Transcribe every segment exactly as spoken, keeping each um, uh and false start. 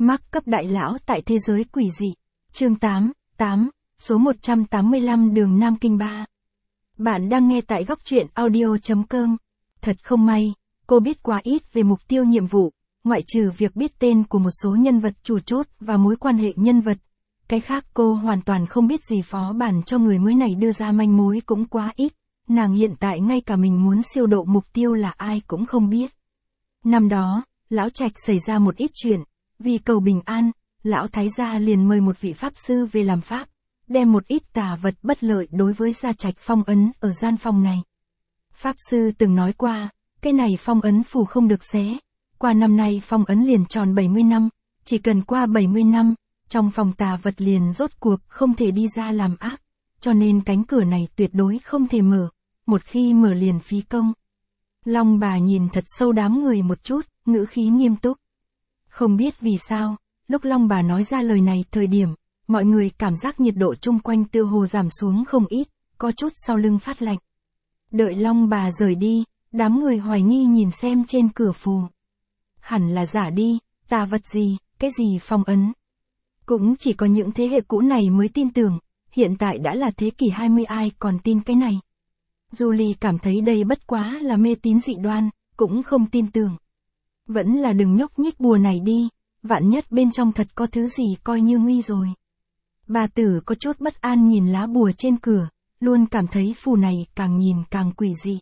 Mark cấp đại lão tại thế giới quỷ dị. Chương tám, tám, số một trăm tám mươi lăm đường Nam Kinh ba. Bạn đang nghe tại góc truyện audio chấm com. Thật không may, cô biết quá ít về mục tiêu nhiệm vụ, ngoại trừ việc biết tên của một số nhân vật chủ chốt và mối quan hệ nhân vật. Cái khác cô hoàn toàn không biết gì. Phó bản cho người mới này đưa ra manh mối cũng quá ít. Nàng hiện tại ngay cả mình muốn siêu độ mục tiêu là ai cũng không biết. Năm đó, lão Trạch xảy ra một ít chuyện. Vì cầu bình an, lão Thái gia liền mời một vị pháp sư về làm pháp, đem một ít tà vật bất lợi đối với gia Trạch phong ấn ở gian phòng này. Pháp sư từng nói qua, cái này phong ấn phù không được xé. Qua năm nay phong ấn liền tròn bảy mươi năm, chỉ cần qua bảy mươi năm, trong phòng tà vật liền rốt cuộc không thể đi ra làm ác, cho nên cánh cửa này tuyệt đối không thể mở, một khi mở liền phí công. Long bà nhìn thật sâu đám người một chút, ngữ khí nghiêm túc. Không biết vì sao, lúc Long bà nói ra lời này thời điểm, mọi người cảm giác nhiệt độ chung quanh tựa hồ giảm xuống không ít, có chút sau lưng phát lạnh. Đợi Long bà rời đi, đám người hoài nghi nhìn xem trên cửa phù. Hẳn là giả đi, tà vật gì, cái gì phong ấn. Cũng chỉ có những thế hệ cũ này mới tin tưởng, hiện tại đã là thế kỷ hai mươi ai còn tin cái này. Julie cảm thấy đây bất quá là mê tín dị đoan, cũng không tin tưởng. Vẫn là đừng nhúc nhích bùa này đi, vạn nhất bên trong thật có thứ gì coi như nguy rồi. Bà tử có chút bất an nhìn lá bùa trên cửa, luôn cảm thấy phù này càng nhìn càng quỷ dị.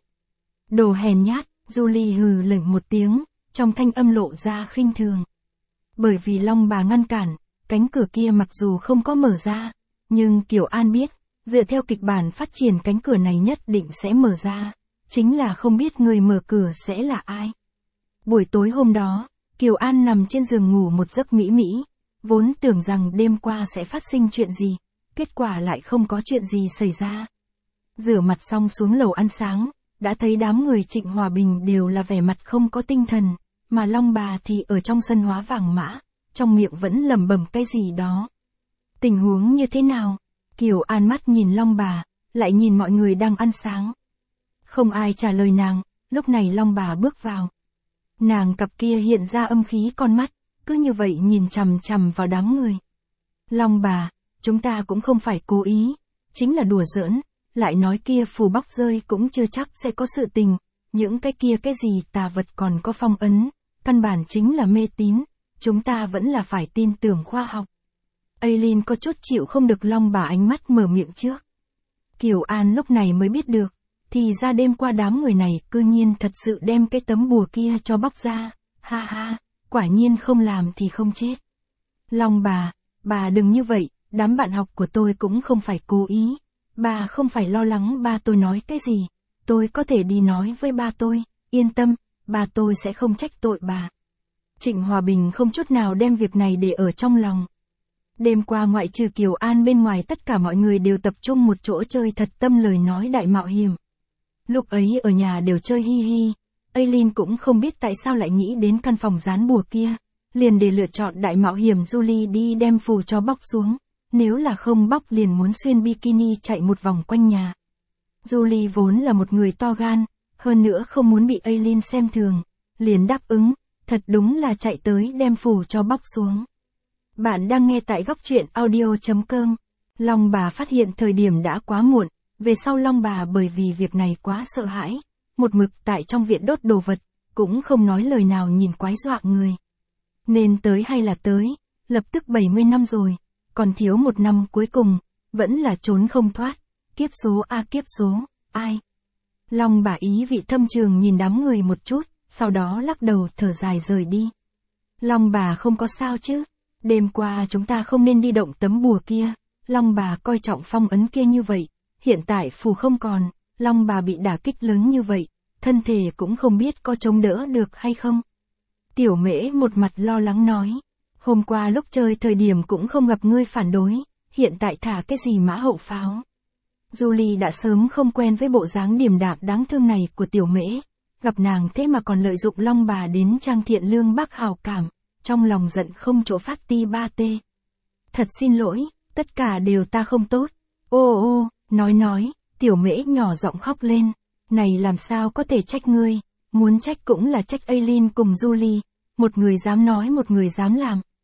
Đồ hèn nhát, Julie hừ lệnh một tiếng, trong thanh âm lộ ra khinh thường. Bởi vì Long bà ngăn cản, cánh cửa kia mặc dù không có mở ra, nhưng Kiều An biết, dựa theo kịch bản phát triển cánh cửa này nhất định sẽ mở ra, chính là không biết người mở cửa sẽ là ai. Buổi tối hôm đó, Kiều An nằm trên giường ngủ một giấc mỹ mỹ, vốn tưởng rằng đêm qua sẽ phát sinh chuyện gì, kết quả lại không có chuyện gì xảy ra. Rửa mặt xong xuống lầu ăn sáng, đã thấy đám người Trịnh Hòa Bình đều là vẻ mặt không có tinh thần, mà Long bà thì ở trong sân hóa vàng mã, trong miệng vẫn lẩm bẩm cái gì đó. Tình huống như thế nào? Kiều An mắt nhìn Long bà, lại nhìn mọi người đang ăn sáng. Không ai trả lời nàng, lúc này Long bà bước vào. Nàng cặp kia hiện ra âm khí con mắt, cứ như vậy nhìn chằm chằm vào đám người. Long bà, chúng ta cũng không phải cố ý, chính là đùa giỡn, lại nói kia phù bóc rơi cũng chưa chắc sẽ có sự tình, những cái kia cái gì tà vật còn có phong ấn, căn bản chính là mê tín, chúng ta vẫn là phải tin tưởng khoa học. Aileen có chút chịu không được Long bà ánh mắt mở miệng trước. Kiều An lúc này mới biết được, thì ra đêm qua đám người này cư nhiên thật sự đem cái tấm bùa kia cho bóc ra, ha ha, quả nhiên không làm thì không chết. Long bà, bà đừng như vậy, đám bạn học của tôi cũng không phải cố ý, bà không phải lo lắng ba tôi nói cái gì, tôi có thể đi nói với ba tôi, yên tâm, ba tôi sẽ không trách tội bà. Trịnh Hòa Bình không chút nào đem việc này để ở trong lòng. Đêm qua ngoại trừ Kiều An bên ngoài tất cả mọi người đều tập trung một chỗ chơi thật tâm lời nói đại mạo hiểm. Lúc ấy ở nhà đều chơi hi hi, Aileen cũng không biết tại sao lại nghĩ đến căn phòng dán bùa kia, liền để lựa chọn đại mạo hiểm Julie đi đem phù cho bóc xuống, nếu là không bóc liền muốn xuyên bikini chạy một vòng quanh nhà. Julie vốn là một người to gan, hơn nữa không muốn bị Aileen xem thường, liền đáp ứng, thật đúng là chạy tới đem phù cho bóc xuống. Bạn đang nghe tại góc truyện audio chấm com. Long bà phát hiện thời điểm đã quá muộn, về sau Long bà bởi vì việc này quá sợ hãi, một mực tại trong viện đốt đồ vật, cũng không nói lời nào nhìn quái dọa người. Nên tới hay là tới, lập tức bảy mươi năm rồi, còn thiếu một năm cuối cùng, vẫn là trốn không thoát, kiếp số a kiếp số, ai? Long bà ý vị thâm trường nhìn đám người một chút, sau đó lắc đầu thở dài rời đi. Long bà không có sao chứ? Đêm qua chúng ta không nên đi động tấm bùa kia, Long bà coi trọng phong ấn kia như vậy, hiện tại phù không còn, Long bà bị đả kích lớn như vậy, thân thể cũng không biết có chống đỡ được hay không. Tiểu Mễ một mặt lo lắng nói, hôm qua lúc chơi thời điểm cũng không gặp ngươi phản đối, hiện tại thả cái gì mã hậu pháo. Julie đã sớm không quen với bộ dáng điềm đạm đáng thương này của Tiểu Mễ, gặp nàng thế mà còn lợi dụng Long bà đến trang thiện lương bác hào cảm. Trong lòng giận không chỗ phát ti ba tê. Thật xin lỗi, tất cả đều ta không tốt. Ô ô, nói nói, Tiểu Mễ nhỏ giọng khóc lên. Này làm sao có thể trách ngươi, muốn trách cũng là trách Aileen cùng Julie. Một người dám nói một người dám làm.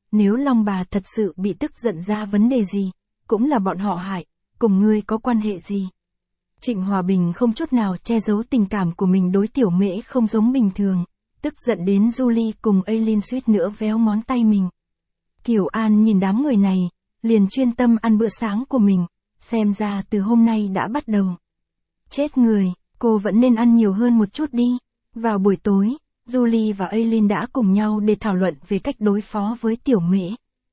nếu Long bà thật sự bị tức giận ra vấn đề gì, cũng là bọn họ hại, cùng ngươi có quan hệ gì. Trịnh Hòa Bình không chút nào che giấu tình cảm của mình đối Tiểu Mễ không giống bình thường, tức giận đến Julie cùng Aileen suýt nữa véo ngón tay mình. Kiều An nhìn đám người này, liền chuyên tâm ăn bữa sáng của mình, xem ra từ hôm nay đã bắt đầu. Chết người, cô vẫn nên ăn nhiều hơn một chút đi. Vào buổi tối, Julie và Aileen đã cùng nhau để thảo luận về cách đối phó với Tiểu Mễ.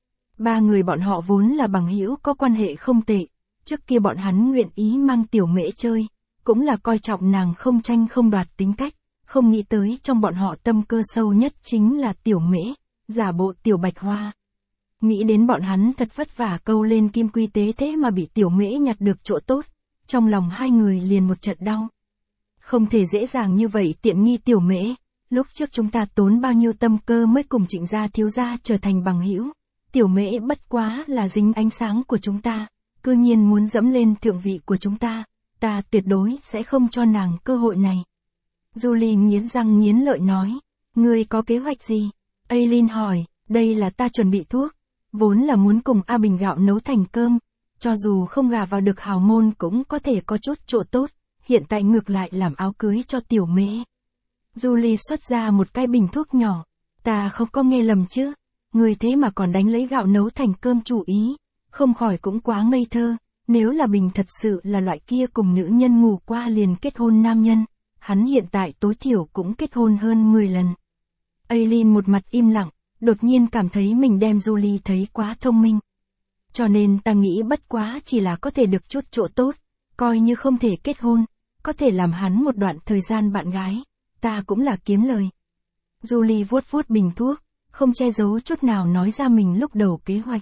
Ba người bọn họ vốn là bằng hữu có quan hệ không tệ, trước kia bọn hắn nguyện ý mang Tiểu Mễ chơi, cũng là coi trọng nàng không tranh không đoạt tính cách, không nghĩ tới trong bọn họ tâm cơ sâu nhất chính là Tiểu Mễ, giả bộ Tiểu Bạch Hoa. Nghĩ đến bọn hắn thật vất vả câu lên kim quy tế thế mà bị Tiểu Mễ nhặt được chỗ tốt, trong lòng hai người liền một trận đau. Không thể dễ dàng như vậy tiện nghi Tiểu Mễ, lúc trước chúng ta tốn bao nhiêu tâm cơ mới cùng Trịnh gia thiếu gia trở thành bằng hữu, Tiểu Mễ bất quá là dính ánh sáng của chúng ta, cư nhiên muốn dẫm lên thượng vị của chúng ta, ta tuyệt đối sẽ không cho nàng cơ hội này. Julie nghiến răng nghiến lợi nói, ngươi có kế hoạch gì? Aileen hỏi, đây là ta chuẩn bị thuốc, vốn là muốn cùng A Bình gạo nấu thành cơm, cho dù không gà vào được hào môn cũng có thể có chút chỗ tốt, hiện tại ngược lại làm áo cưới cho Tiểu Mễ. Julie xuất ra một cái bình thuốc nhỏ, ta không có nghe lầm chứ, người thế mà còn đánh lấy gạo nấu thành cơm chủ ý, không khỏi cũng quá ngây thơ, nếu là Bình thật sự là loại kia cùng nữ nhân ngủ qua liền kết hôn nam nhân, hắn hiện tại tối thiểu cũng kết hôn hơn mười lần. Aileen một mặt im lặng, đột nhiên cảm thấy mình đem Julie thấy quá thông minh. Cho nên ta nghĩ bất quá chỉ là có thể được chút chỗ tốt, coi như không thể kết hôn, có thể làm hắn một đoạn thời gian bạn gái, ta cũng là kiếm lời. Julie vuốt vuốt bình thuốc, không che giấu chút nào nói ra mình lúc đầu kế hoạch.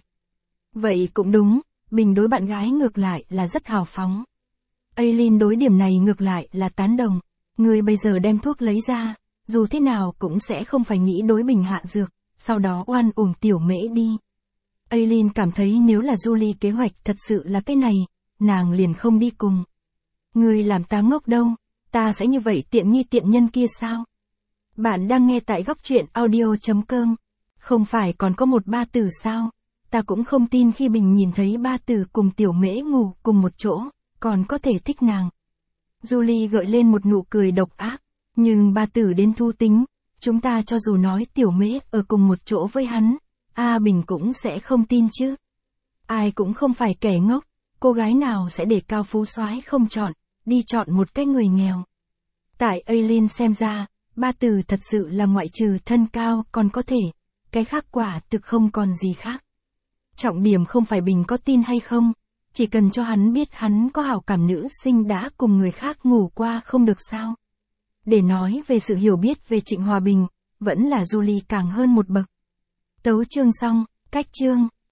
Vậy cũng đúng, Bình đối bạn gái ngược lại là rất hào phóng. Aileen đối điểm này ngược lại là tán đồng, người bây giờ đem thuốc lấy ra, dù thế nào cũng sẽ không phải nghĩ đối Bình hạ dược, sau đó oan uổng Tiểu Mễ đi. Aileen cảm thấy nếu là Julie kế hoạch thật sự là cái này, nàng liền không đi cùng. Người làm ta ngốc đâu, ta sẽ như vậy tiện nghi tiện nhân kia sao? Bạn đang nghe tại góc truyện audio chấm com. Không phải còn có một ba tử sao? Ta cũng không tin khi Bình nhìn thấy ba tử cùng Tiểu Mễ ngủ cùng một chỗ, còn có thể thích nàng. Julie gợi lên một nụ cười độc ác, nhưng ba tử đến thu tính, chúng ta cho dù nói Tiểu Mễ ở cùng một chỗ với hắn, A Bình cũng sẽ không tin chứ. Ai cũng không phải kẻ ngốc, cô gái nào sẽ để cao phú soái không chọn, đi chọn một cái người nghèo. Tại Aileen xem ra, ba tử thật sự là ngoại trừ thân cao còn có thể, cái khác quả thực không còn gì khác. Trọng điểm không phải Bình có tin hay không, chỉ cần cho hắn biết hắn có hảo cảm nữ sinh đã cùng người khác ngủ qua không được sao. Để nói về sự hiểu biết về Trịnh Hòa Bình, vẫn là Julie càng hơn một bậc. Tấu chương xong, cách chương.